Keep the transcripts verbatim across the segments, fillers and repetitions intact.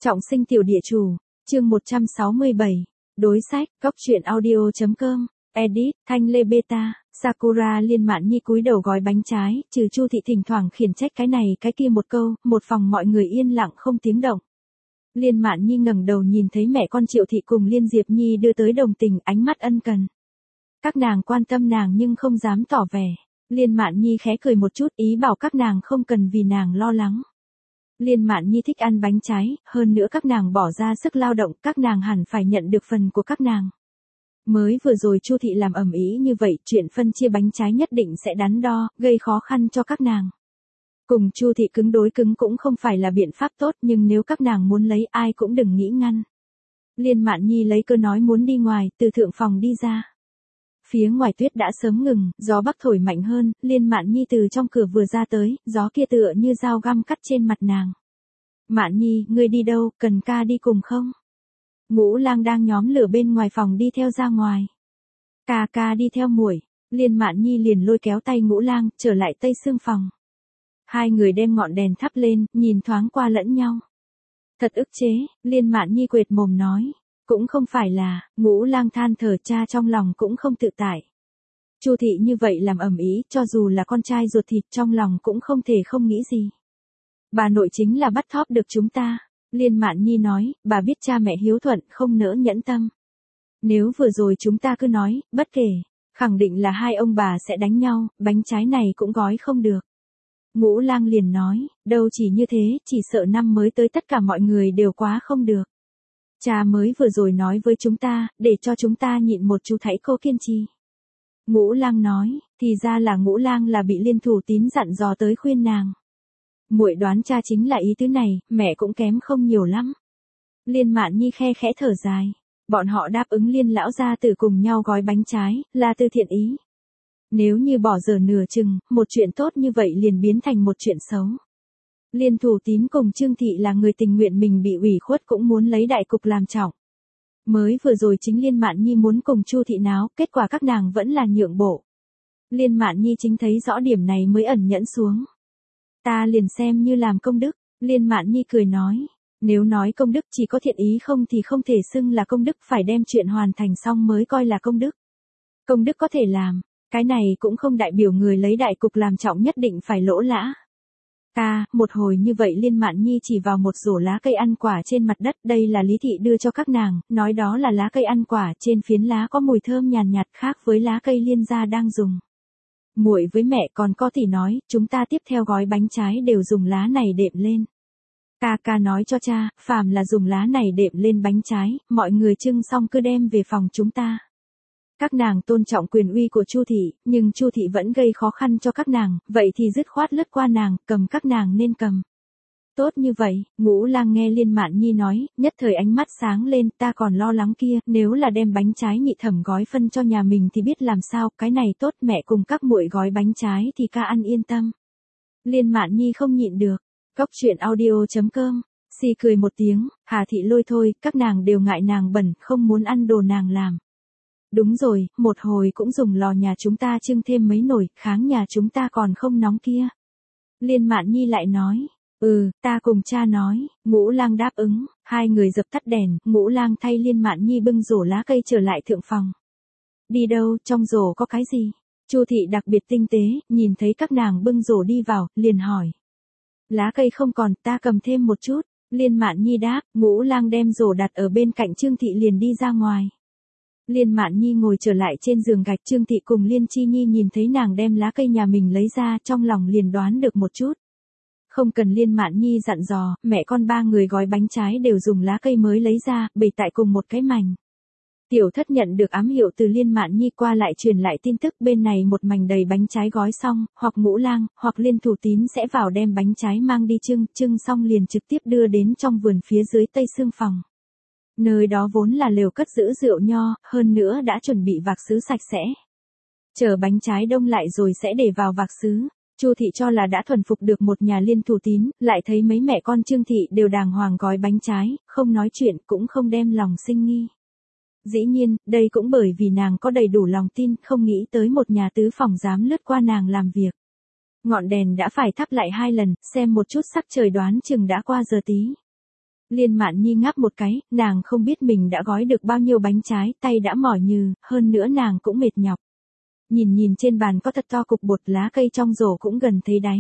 Trọng sinh tiểu địa chủ, chương một trăm sáu mươi bảy, đối sách, góc truyện audio.com, edit, Thanh Lê Beta, Sakura Liên Mạn Nhi cúi đầu gói bánh trái, trừ Chu Thị thỉnh thoảng khiển trách cái này cái kia một câu, một phòng mọi người yên lặng không tiếng động. Liên Mạn Nhi ngẩng đầu nhìn thấy mẹ con Triệu Thị cùng Liên Diệp Nhi đưa tới đồng tình, ánh mắt ân cần. Các nàng quan tâm nàng nhưng không dám tỏ vẻ. Liên Mạn Nhi khẽ cười một chút, ý bảo các nàng không cần vì nàng lo lắng. Liên Mạn Nhi thích ăn bánh trái, hơn nữa các nàng bỏ ra sức lao động, các nàng hẳn phải nhận được phần của các nàng. Mới vừa rồi Chu Thị làm ầm ĩ như vậy, chuyện phân chia bánh trái nhất định sẽ đắn đo, gây khó khăn cho các nàng. Cùng Chu Thị cứng đối cứng cũng không phải là biện pháp tốt, nhưng nếu các nàng muốn lấy ai cũng đừng nghĩ ngăn. Liên Mạn Nhi lấy cơ nói muốn đi ngoài, từ thượng phòng đi ra. Phía ngoài tuyết đã sớm ngừng, gió bắc thổi mạnh hơn, Liên Mạn Nhi từ trong cửa vừa ra tới, gió kia tựa như dao găm cắt trên mặt nàng. Mạn Nhi, ngươi đi đâu, cần ca đi cùng không? Ngũ Lang đang nhóm lửa bên ngoài phòng đi theo ra ngoài. Ca ca đi theo muội. Liên Mạn Nhi liền lôi kéo tay Ngũ Lang, trở lại tây xương phòng. Hai người đem ngọn đèn thắp lên, nhìn thoáng qua lẫn nhau. Thật ức chế, Liên Mạn Nhi quệt mồm nói. Cũng không phải là, Ngũ Lang than thở, cha trong lòng cũng không tự tại. Chu Thị như vậy làm ầm ĩ, cho dù là con trai ruột thịt trong lòng cũng không thể không nghĩ gì. Bà nội chính là bắt thóp được chúng ta. Liên Mạn Nhi nói, bà biết cha mẹ hiếu thuận, không nỡ nhẫn tâm. Nếu vừa rồi chúng ta cứ nói, bất kể, khẳng định là hai ông bà sẽ đánh nhau, bánh trái này cũng gói không được. Ngũ Lang liền nói, đâu chỉ như thế, chỉ sợ năm mới tới tất cả mọi người đều quá không được. Cha mới vừa rồi nói với chúng ta, để cho chúng ta nhịn một chú thảy cô kiên trì. Ngũ Lang nói, thì ra là Ngũ Lang là bị Liên Thủ Tín dặn dò tới khuyên nàng. Muội đoán cha chính là ý tứ này, mẹ cũng kém không nhiều lắm. Liên Mạn Nhi khe khẽ thở dài. Bọn họ đáp ứng Liên lão gia tử cùng nhau gói bánh trái, là từ thiện ý. Nếu như bỏ dở nửa chừng, một chuyện tốt như vậy liền biến thành một chuyện xấu. Liên Thủ Tín cùng Trương Thị là người tình nguyện mình bị ủy khuất cũng muốn lấy đại cục làm trọng. Mới vừa rồi chính Liên Mạn Nhi muốn cùng Chu Thị náo, kết quả các nàng vẫn là nhượng bộ. Liên Mạn Nhi chính thấy rõ điểm này mới ẩn nhẫn xuống. Ta liền xem như làm công đức, Liên Mạn Nhi cười nói. Nếu nói công đức chỉ có thiện ý không thì không thể xưng là công đức, phải đem chuyện hoàn thành xong mới coi là công đức. Công đức có thể làm, cái này cũng không đại biểu người lấy đại cục làm trọng nhất định phải lỗ lã. Ta, một hồi như vậy Liên Mạn Nhi chỉ vào một rổ lá cây ăn quả trên mặt đất, đây là Lý Thị đưa cho các nàng, nói đó là lá cây ăn quả, trên phiến lá có mùi thơm nhàn nhạt khác với lá cây Liên gia đang dùng. Muội với mẹ còn có thì nói, chúng ta tiếp theo gói bánh trái đều dùng lá này đệm lên. Ca ca nói cho cha, phàm là dùng lá này đệm lên bánh trái, mọi người trưng xong cứ đem về phòng chúng ta. Các nàng tôn trọng quyền uy của Chu Thị, nhưng Chu Thị vẫn gây khó khăn cho các nàng, vậy thì dứt khoát lướt qua nàng, cầm các nàng nên cầm. Tốt như vậy, Ngũ Lang nghe Liên Mạn Nhi nói, nhất thời ánh mắt sáng lên, ta còn lo lắng kia, nếu là đem bánh trái nhị thẩm gói phân cho nhà mình thì biết làm sao, cái này tốt, mẹ cùng các muội gói bánh trái thì ca ăn yên tâm. Liên Mạn Nhi không nhịn được, góc truyện audio.com, xì cười một tiếng, Hà Thị lôi thôi, các nàng đều ngại nàng bẩn, không muốn ăn đồ nàng làm. Đúng rồi, một hồi cũng dùng lò nhà chúng ta trưng thêm mấy nồi, kháng nhà chúng ta còn không nóng kia. Liên Mạn Nhi lại nói, ừ, ta cùng cha nói, Ngũ Lang đáp ứng, hai người dập tắt đèn, Ngũ Lang thay Liên Mạn Nhi bưng rổ lá cây trở lại thượng phòng. Đi đâu, trong rổ có cái gì? Chu Thị đặc biệt tinh tế, nhìn thấy các nàng bưng rổ đi vào, liền hỏi. Lá cây không còn, ta cầm thêm một chút. Liên Mạn Nhi đáp, Ngũ Lang đem rổ đặt ở bên cạnh Trương Thị liền đi ra ngoài. Liên Mạn Nhi ngồi trở lại trên giường gạch, Trương Thị cùng Liên Chi Nhi nhìn thấy nàng đem lá cây nhà mình lấy ra, trong lòng liền đoán được một chút. Không cần Liên Mạn Nhi dặn dò, mẹ con ba người gói bánh trái đều dùng lá cây mới lấy ra, bày tại cùng một cái mảnh. Tiểu Thất nhận được ám hiệu từ Liên Mạn Nhi qua lại truyền lại tin tức, bên này một mảnh đầy bánh trái gói xong, hoặc Ngũ Lang, hoặc Liên Thủ Tín sẽ vào đem bánh trái mang đi trưng, trưng xong liền trực tiếp đưa đến trong vườn phía dưới tây xương phòng. Nơi đó vốn là lều cất giữ rượu nho, hơn nữa đã chuẩn bị vạc sứ sạch sẽ. Chờ bánh trái đông lại rồi sẽ để vào vạc sứ. Chu Thị cho là đã thuần phục được một nhà Liên Thủ Tín, lại thấy mấy mẹ con Trương Thị đều đàng hoàng gói bánh trái, không nói chuyện cũng không đem lòng sinh nghi. Dĩ nhiên, đây cũng bởi vì nàng có đầy đủ lòng tin, không nghĩ tới một nhà tứ phòng dám lướt qua nàng làm việc. Ngọn đèn đã phải thắp lại hai lần, xem một chút sắc trời đoán chừng đã qua giờ tí. Liên Mạn Nhi ngáp một cái, nàng không biết mình đã gói được bao nhiêu bánh trái, tay đã mỏi nhừ, hơn nữa nàng cũng mệt nhọc. Nhìn nhìn trên bàn có thật to cục bột, lá cây trong rổ cũng gần thấy đáy.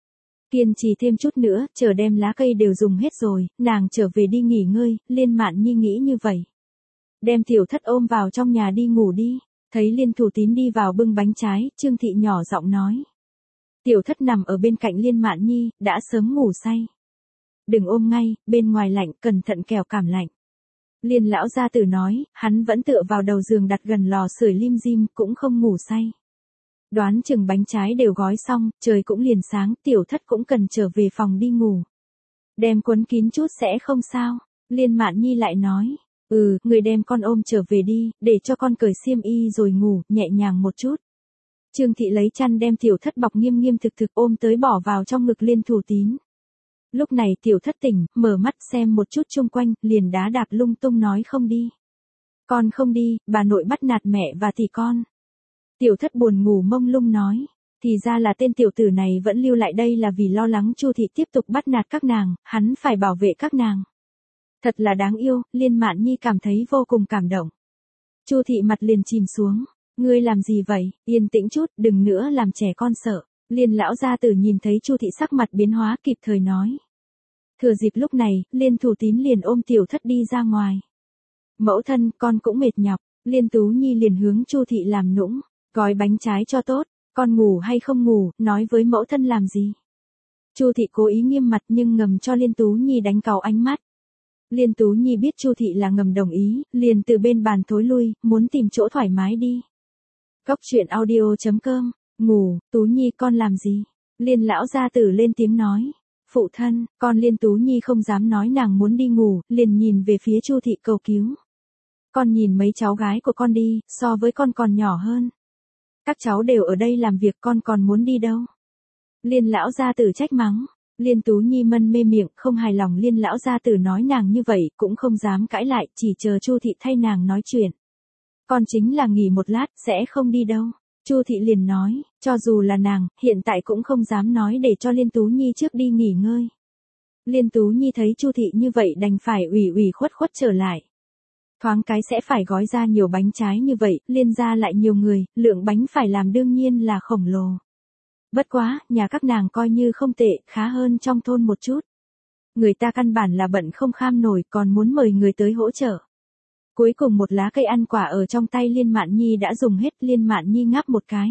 Kiên trì thêm chút nữa, chờ đem lá cây đều dùng hết rồi, nàng trở về đi nghỉ ngơi, Liên Mạn Nhi nghĩ như vậy. Đem Tiểu Thất ôm vào trong nhà đi ngủ đi, thấy Liên Thủ Tín đi vào bưng bánh trái, Trương Thị nhỏ giọng nói. Tiểu Thất nằm ở bên cạnh Liên Mạn Nhi, đã sớm ngủ say. Đừng ôm ngay, bên ngoài lạnh, cẩn thận kẻo cảm lạnh. Liên lão gia tử nói, hắn vẫn tựa vào đầu giường đặt gần lò sưởi lim dim, cũng không ngủ say. Đoán chừng bánh trái đều gói xong, trời cũng liền sáng, Tiểu Thất cũng cần trở về phòng đi ngủ. Đem quấn kín chút sẽ không sao, Liên Mạn Nhi lại nói. Ừ, người đem con ôm trở về đi, để cho con cởi xiêm y rồi ngủ, nhẹ nhàng một chút. Trương Thị lấy chăn đem Tiểu Thất bọc nghiêm nghiêm thực thực ôm tới bỏ vào trong ngực Liên Thủ Tín. Lúc này Tiểu Thất tỉnh, mở mắt xem một chút chung quanh, liền đá đạp lung tung nói không đi. Con không đi, bà nội bắt nạt mẹ và tỷ con. Tiểu Thất buồn ngủ mông lung nói, thì ra là tên tiểu tử này vẫn lưu lại đây là vì lo lắng Chu Thị tiếp tục bắt nạt các nàng, hắn phải bảo vệ các nàng. Thật là đáng yêu, Liên Mạn Nhi cảm thấy vô cùng cảm động. Chu Thị mặt liền chìm xuống, ngươi làm gì vậy, yên tĩnh chút, đừng nữa làm trẻ con sợ. Liên lão gia tử nhìn thấy Chu Thị sắc mặt biến hóa kịp thời nói. Thừa dịp lúc này, Liên Thủ Tín liền ôm Tiểu Thất đi ra ngoài. Mẫu thân, con cũng mệt nhọc, Liên Tú Nhi liền hướng Chu Thị làm nũng, gói bánh trái cho tốt, con ngủ hay không ngủ, nói với mẫu thân làm gì. Chu Thị cố ý nghiêm mặt nhưng ngầm cho Liên Tú Nhi đánh cau ánh mắt. Liên Tú Nhi biết Chu Thị là ngầm đồng ý, liền từ bên bàn thối lui, muốn tìm chỗ thoải mái đi. Góc truyện audio chấm com, ngủ, Tú Nhi con làm gì? Liên lão gia tử lên tiếng nói. Phụ thân, con Liên Tú Nhi không dám nói nàng muốn đi ngủ, liền nhìn về phía Chu Thị cầu cứu. Con nhìn mấy cháu gái của con đi, so với con còn nhỏ hơn. Các cháu đều ở đây làm việc, con còn muốn đi đâu? Liên lão gia tử trách mắng. Liên Tú Nhi mân mê miệng, không hài lòng Liên lão gia tử nói nàng như vậy, cũng không dám cãi lại, chỉ chờ Chu Thị thay nàng nói chuyện. Con chính là nghỉ một lát, sẽ không đi đâu. Chu Thị liền nói, cho dù là nàng, hiện tại cũng không dám nói để cho Liên Tú Nhi trước đi nghỉ ngơi. Liên Tú Nhi thấy Chu Thị như vậy đành phải ủy ủy khuất khuất trở lại. Thoáng cái sẽ phải gói ra nhiều bánh trái như vậy, Liên gia lại nhiều người, lượng bánh phải làm đương nhiên là khổng lồ. Bất quá, nhà các nàng coi như không tệ, khá hơn trong thôn một chút. Người ta căn bản là bận không kham nổi, còn muốn mời người tới hỗ trợ. Cuối cùng một lá cây ăn quả ở trong tay Liên Mạn Nhi đã dùng hết, Liên Mạn Nhi ngáp một cái.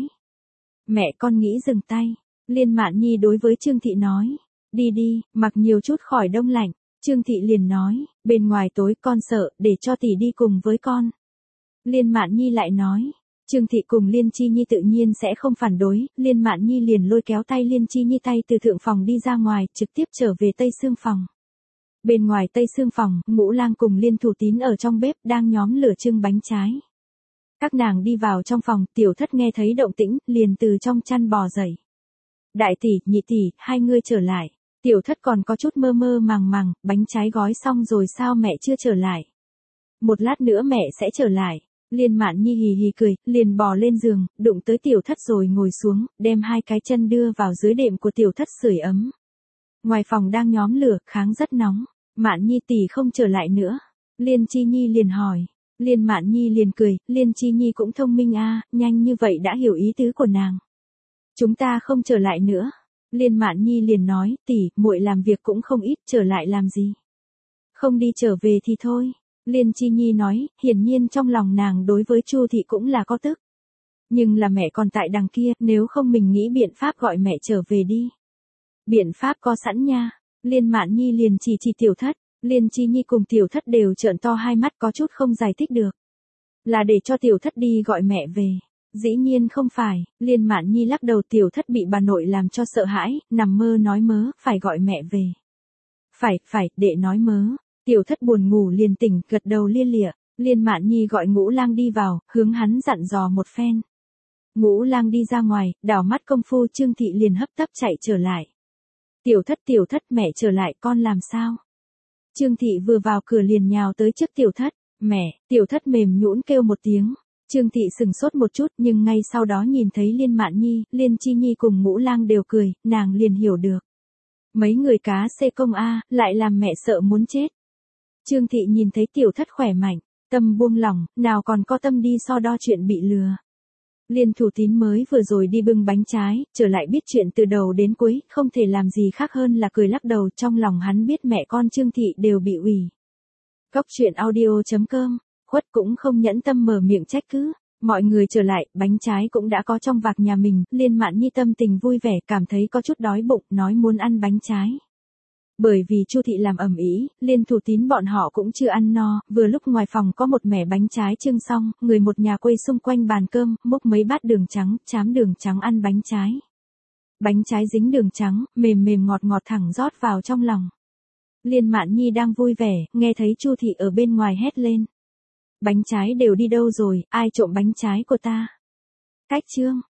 Mẹ con nghĩ dừng tay. Liên Mạn Nhi đối với Trương Thị nói. Đi đi, mặc nhiều chút khỏi đông lạnh. Trương Thị liền nói, bên ngoài tối con sợ, để cho tỷ đi cùng với con. Liên Mạn Nhi lại nói. Trương Thị cùng Liên Chi Nhi tự nhiên sẽ không phản đối, Liên Mạn Nhi liền lôi kéo tay Liên Chi Nhi tay từ thượng phòng đi ra ngoài, trực tiếp trở về tây xương phòng. Bên ngoài tây xương phòng, Ngũ Lang cùng Liên Thủ Tín ở trong bếp đang nhóm lửa trưng bánh trái. Các nàng đi vào trong phòng, Tiểu Thất nghe thấy động tĩnh, liền từ trong chăn bò dậy. Đại tỷ, nhị tỷ, hai ngươi trở lại. Tiểu Thất còn có chút mơ mơ màng màng, bánh trái gói xong rồi sao mẹ chưa trở lại? Một lát nữa mẹ sẽ trở lại. Liên Mạn Nhi hì hì cười, liền bò lên giường, đụng tới Tiểu Thất rồi ngồi xuống, đem hai cái chân đưa vào dưới đệm của Tiểu Thất sưởi ấm. Ngoài phòng đang nhóm lửa, kháng rất nóng. Mạn Nhi tỷ không trở lại nữa. Liên Chi Nhi liền hỏi. Liên Mạn Nhi liền cười, Liên Chi Nhi cũng thông minh a, à, nhanh như vậy đã hiểu ý tứ của nàng. Chúng ta không trở lại nữa. Liên Mạn Nhi liền nói, tỷ, muội làm việc cũng không ít, trở lại làm gì? Không đi trở về thì thôi. Liên Chi Nhi nói, hiển nhiên trong lòng nàng đối với Chu Thị cũng là có tức. Nhưng là mẹ còn tại đằng kia, nếu không mình nghĩ biện pháp gọi mẹ trở về đi. Biện pháp có sẵn nha. Liên Mạn Nhi liền chỉ chỉ Tiểu Thất, Liên Chi Nhi cùng Tiểu Thất đều trợn to hai mắt có chút không giải thích được. Là để cho Tiểu Thất đi gọi mẹ về. Dĩ nhiên không phải, Liên Mạn Nhi lắc đầu, Tiểu Thất bị bà nội làm cho sợ hãi, nằm mơ nói mớ, phải gọi mẹ về. Phải, phải, đệ nói mớ. Tiểu Thất buồn ngủ liền tỉnh, gật đầu lia lịa. Liên Mạn Nhi gọi Ngũ Lang đi vào, hướng hắn dặn dò một phen. Ngũ Lang đi ra ngoài, đảo mắt công phu Trương Thị liền hấp tấp chạy trở lại. Tiểu Thất, Tiểu Thất, mẹ trở lại, con làm sao? Trương Thị vừa vào cửa liền nhào tới trước Tiểu Thất. Mẹ, Tiểu Thất mềm nhũn kêu một tiếng. Trương Thị sừng sốt một chút nhưng ngay sau đó nhìn thấy Liên Mạn Nhi, Liên Chi Nhi cùng Ngũ Lang đều cười, nàng liền hiểu được. Mấy người cá xê công a, lại làm mẹ sợ muốn chết. Trương Thị nhìn thấy tiểu thất khỏe mạnh, tâm buông lỏng, nào còn có tâm đi so đo chuyện bị lừa. Liên Thủ Tín mới vừa rồi đi bưng bánh trái, trở lại biết chuyện từ đầu đến cuối, không thể làm gì khác hơn là cười lắc đầu, trong lòng hắn biết mẹ con Trương Thị đều bị ủy. Cốc truyện audio.com, Khuất cũng không nhẫn tâm mở miệng trách cứ. Mọi người trở lại, bánh trái cũng đã có trong vạc nhà mình, Liên Mạn Nhi tâm tình vui vẻ, cảm thấy có chút đói bụng, nói muốn ăn bánh trái. Bởi vì Chu Thị làm ầm ĩ, Liên Thủ Tín bọn họ cũng chưa ăn no, vừa lúc ngoài phòng có một mẻ bánh trái trưng xong, người một nhà quây xung quanh bàn cơm, múc mấy bát đường trắng, chám đường trắng ăn bánh trái. Bánh trái dính đường trắng, mềm mềm ngọt ngọt thẳng rót vào trong lòng. Liên Mạn Nhi đang vui vẻ, nghe thấy Chu Thị ở bên ngoài hét lên. Bánh trái đều đi đâu rồi, ai trộm bánh trái của ta? Cách Trương,